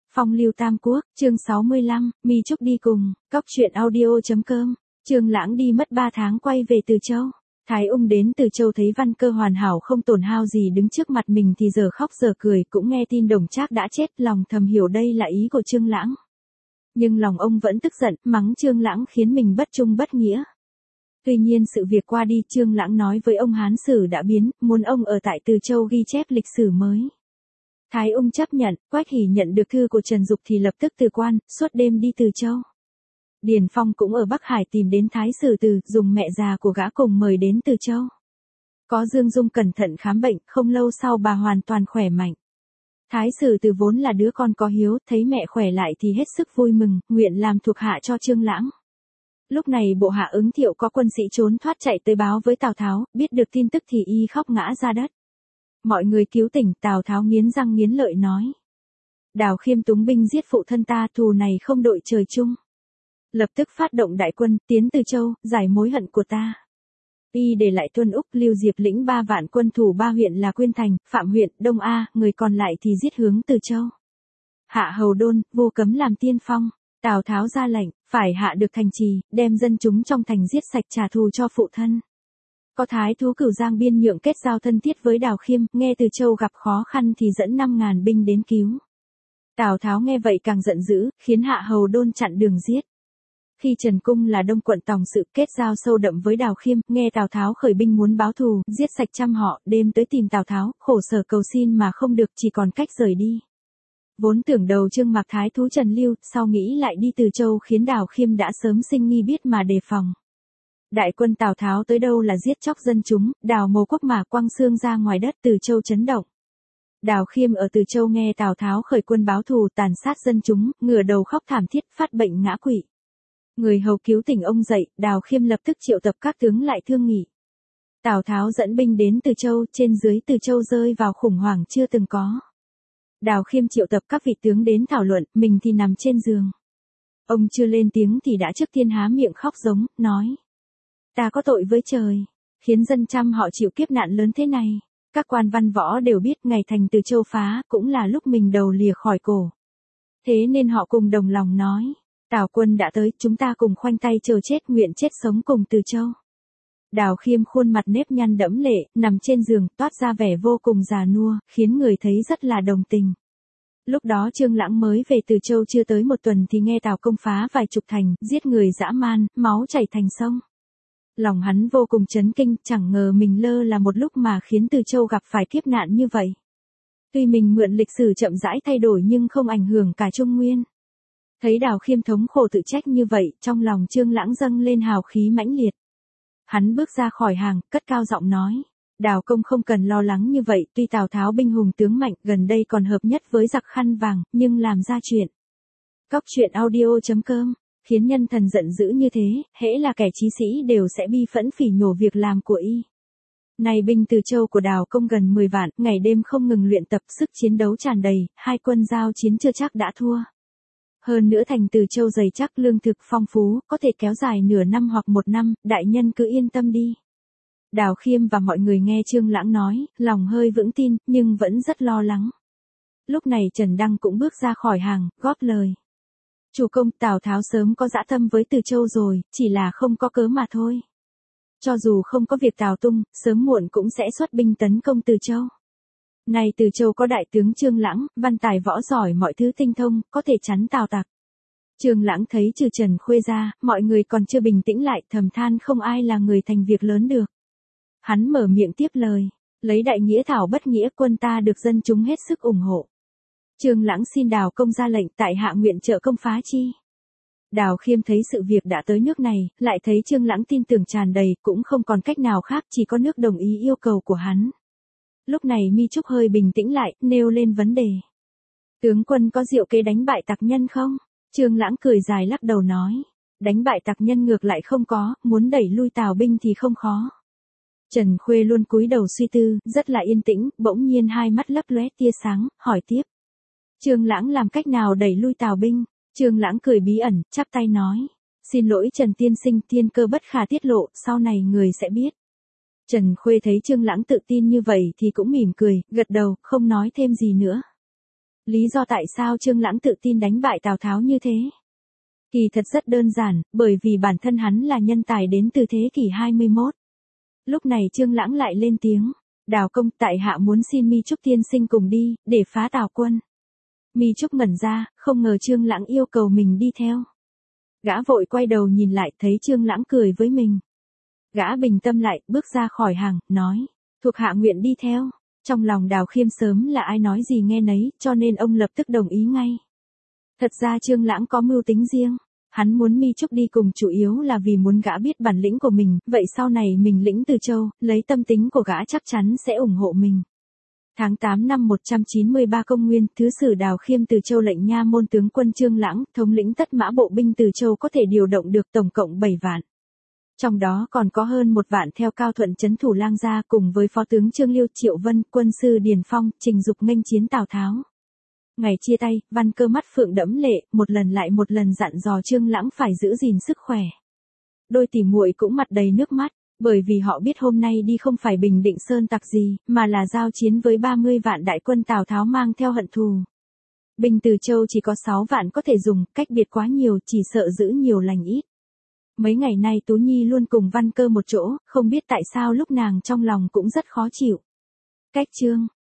Phong lưu Tam Quốc, chương 65, Mi Trúc đi cùng, cóc truyện audio.com, Trương Lãng đi mất 3 tháng quay về Từ Châu. Thái Ung đến Từ Châu thấy Văn Cơ hoàn hảo không tổn hao gì đứng trước mặt mình thì giờ khóc giờ cười, cũng nghe tin Đồng Trác đã chết, lòng thầm hiểu đây là ý của Trương Lãng. Nhưng lòng ông vẫn tức giận, mắng Trương Lãng khiến mình bất trung bất nghĩa. Tuy nhiên sự việc qua đi, Trương Lãng nói với ông Hán Sử đã biến, muốn ông ở tại Từ Châu ghi chép lịch sử mới. Thái Ung chấp nhận, Quách Hỉ nhận được thư của Trần Dục thì lập tức từ quan, suốt đêm đi Từ Châu. Điền Phong cũng ở Bắc Hải tìm đến Thái Sử Từ, dùng mẹ già của gã cùng mời đến Từ Châu. Có Dương Dung cẩn thận khám bệnh, không lâu sau bà hoàn toàn khỏe mạnh. Thái Sử Từ vốn là đứa con có hiếu, thấy mẹ khỏe lại thì hết sức vui mừng, nguyện làm thuộc hạ cho Trương Lãng. Lúc này bộ hạ Ứng Thiệu có quân sĩ trốn thoát chạy tới báo với Tào Tháo, biết được tin tức thì y khóc ngã ra đất. Mọi người cứu tỉnh, Tào Tháo nghiến răng nghiến lợi nói: Đào Khiêm túng binh giết phụ thân ta, thù này không đội trời chung. Lập tức phát động đại quân, tiến Từ Châu, giải mối hận của ta. Y để lại Tuân Úc, Lưu Diệp lĩnh 3 vạn quân thủ 3 huyện là Quyên Thành, Phạm huyện, Đông A, người còn lại thì giết hướng Từ Châu. Hạ Hầu Đôn, Vô Cấm làm tiên phong. Tào Tháo ra lệnh, phải hạ được thành trì, đem dân chúng trong thành giết sạch trả thù cho phụ thân. Có Thái thú Cửu Giang Biên Nhượng kết giao thân thiết với Đào Khiêm, nghe Từ Châu gặp khó khăn thì dẫn 5.000 binh đến cứu. Tào Tháo nghe vậy càng giận dữ, khiến Hạ Hầu Đôn chặn đường giết. Khi Trần Cung là Đông quận Tòng Sự kết giao sâu đậm với Đào Khiêm, nghe Tào Tháo khởi binh muốn báo thù, giết sạch trăm họ, đêm tới tìm Tào Tháo, khổ sở cầu xin mà không được, chỉ còn cách rời đi. Vốn tưởng đầu Trương Mạc Thái thú Trần Lưu, sau nghĩ lại đi Từ Châu khiến Đào Khiêm đã sớm sinh nghi biết mà đề phòng. Đại quân Tào Tháo tới đâu là giết chóc dân chúng, đào mồ quốc mà quăng xương ra ngoài đất, Từ Châu chấn động. Đào Khiêm ở Từ Châu nghe Tào Tháo khởi quân báo thù tàn sát dân chúng, ngửa đầu khóc thảm thiết, phát bệnh ngã quỵ. Người hầu cứu tỉnh ông dậy, Đào Khiêm lập tức triệu tập các tướng lại thương nghị. Tào Tháo dẫn binh đến Từ Châu, trên dưới Từ Châu rơi vào khủng hoảng chưa từng có. Đào Khiêm triệu tập các vị tướng đến thảo luận, mình thì nằm trên giường. Ông chưa lên tiếng thì đã trước tiên há miệng khóc giống, nói: Ta có tội với trời, khiến dân trăm họ chịu kiếp nạn lớn thế này. Các quan văn võ đều biết ngày thành Từ Châu phá, cũng là lúc mình đầu lìa khỏi cổ. Thế nên họ cùng đồng lòng nói: Tào quân đã tới, chúng ta cùng khoanh tay chờ chết, nguyện chết sống cùng Từ Châu. Đào Khiêm khuôn mặt nếp nhăn đẫm lệ, nằm trên giường, toát ra vẻ vô cùng già nua, khiến người thấy rất là đồng tình. Lúc đó Trương Lãng mới về Từ Châu chưa tới 1 tuần thì nghe Tào công phá vài chục thành, giết người dã man, máu chảy thành sông. Lòng hắn vô cùng chấn kinh, chẳng ngờ mình lơ là một lúc mà khiến Từ Châu gặp phải kiếp nạn như vậy. Tuy mình mượn lịch sử chậm rãi thay đổi nhưng không ảnh hưởng cả Trung Nguyên. Thấy Đào Khiêm thống khổ tự trách như vậy, trong lòng Trương Lãng dâng lên hào khí mãnh liệt. Hắn bước ra khỏi hàng, cất cao giọng nói: Đào công không cần lo lắng như vậy, tuy Tào Tháo binh hùng tướng mạnh, gần đây còn hợp nhất với giặc khăn vàng, nhưng làm ra chuyện. Cóc truyện audio.com, khiến nhân thần giận dữ như thế, hễ là kẻ chí sĩ đều sẽ bi phẫn phỉ nhổ việc làm của y. Này binh Từ Châu của Đào công gần 10 vạn, ngày đêm không ngừng luyện tập, sức chiến đấu tràn đầy, hai quân giao chiến chưa chắc đã thua. Hơn nữa thành Từ Châu dày chắc, lương thực phong phú, có thể kéo dài nửa năm hoặc 1 năm, đại nhân cứ yên tâm đi. Đào Khiêm và mọi người nghe Trương Lãng nói, lòng hơi vững tin, nhưng vẫn rất lo lắng. Lúc này Trần Đăng cũng bước ra khỏi hàng, góp lời: Chủ công, Tào Tháo sớm có dã tâm với Từ Châu rồi, chỉ là không có cớ mà thôi. Cho dù không có việc Tào tung, sớm muộn cũng sẽ xuất binh tấn công Từ Châu. Này Từ Châu có đại tướng Trương Lãng, văn tài võ giỏi, mọi thứ tinh thông, có thể chắn Tào tặc. Trương Lãng thấy trừ Trần Khuê ra, mọi người còn chưa bình tĩnh lại, thầm than không ai là người thành việc lớn được. Hắn mở miệng tiếp lời: Lấy đại nghĩa thảo bất nghĩa, quân ta được dân chúng hết sức ủng hộ. Trương Lãng xin Đào công ra lệnh, tại hạ nguyện trợ công phá chi. Đào Khiêm thấy sự việc đã tới nước này, lại thấy Trương Lãng tin tưởng tràn đầy, cũng không còn cách nào khác, chỉ có nước đồng ý yêu cầu của hắn. Lúc này Mi Trúc hơi bình tĩnh lại, nêu lên vấn đề: Tướng quân có diệu kế đánh bại tặc nhân không? Trương Lãng cười dài lắc đầu nói: Đánh bại tặc nhân ngược lại không có, muốn đẩy lui Tào binh thì không khó. Trần Khuê luôn cúi đầu suy tư, rất là yên tĩnh, bỗng nhiên hai mắt lấp lóe tia sáng, hỏi tiếp: Trương Lãng làm cách nào đẩy lui Tào binh? Trương Lãng cười bí ẩn, chắp tay nói: Xin lỗi Trần tiên sinh, thiên cơ bất khả tiết lộ, sau này người sẽ biết. Trần Khuê thấy Trương Lãng tự tin như vậy thì cũng mỉm cười, gật đầu, không nói thêm gì nữa. Lý do tại sao Trương Lãng tự tin đánh bại Tào Tháo như thế? Kỳ thật rất đơn giản, bởi vì bản thân hắn là nhân tài đến từ thế kỷ 21. Lúc này Trương Lãng lại lên tiếng, Đào công, tại hạ muốn xin Mi Trúc tiên sinh cùng đi, để phá Tào quân. Mi Trúc ngẩn ra, không ngờ Trương Lãng yêu cầu mình đi theo. Gã vội quay đầu nhìn lại, thấy Trương Lãng cười với mình. Gã bình tâm lại, bước ra khỏi hàng, nói, thuộc hạ nguyện đi theo. Trong lòng Đào Khiêm sớm là ai nói gì nghe nấy, cho nên ông lập tức đồng ý ngay. Thật ra Trương Lãng có mưu tính riêng. Hắn muốn Mi Trúc đi cùng chủ yếu là vì muốn gã biết bản lĩnh của mình, vậy sau này mình lĩnh Từ Châu, lấy tâm tính của gã chắc chắn sẽ ủng hộ mình. Tháng 8 năm 193 công nguyên, Thứ sử Đào Khiêm Từ Châu lệnh nha môn tướng quân Trương Lãng, thống lĩnh tất mã bộ binh Từ Châu có thể điều động được tổng cộng 7 vạn. Trong đó còn có hơn 1 vạn theo Cao Thuận trấn thủ Lang Gia cùng với phó tướng Trương Liêu, Triệu Vân, quân sư Điền Phong, Trình Dục nghênh chiến Tào Tháo. Ngày chia tay, Văn Cơ mắt phượng đẫm lệ, một lần lại một lần dặn dò Trương Lãng phải giữ gìn sức khỏe. Đôi tỉ muội cũng mặt đầy nước mắt, bởi vì họ biết hôm nay đi không phải Bình Định sơn tặc gì, mà là giao chiến với 30 vạn đại quân Tào Tháo mang theo hận thù. Binh Từ Châu chỉ có 6 vạn có thể dùng, cách biệt quá nhiều, chỉ sợ giữ nhiều lành ít. Mấy ngày nay Tú Nhi luôn cùng Văn Cơ một chỗ, không biết tại sao lúc nàng trong lòng cũng rất khó chịu. Cách chương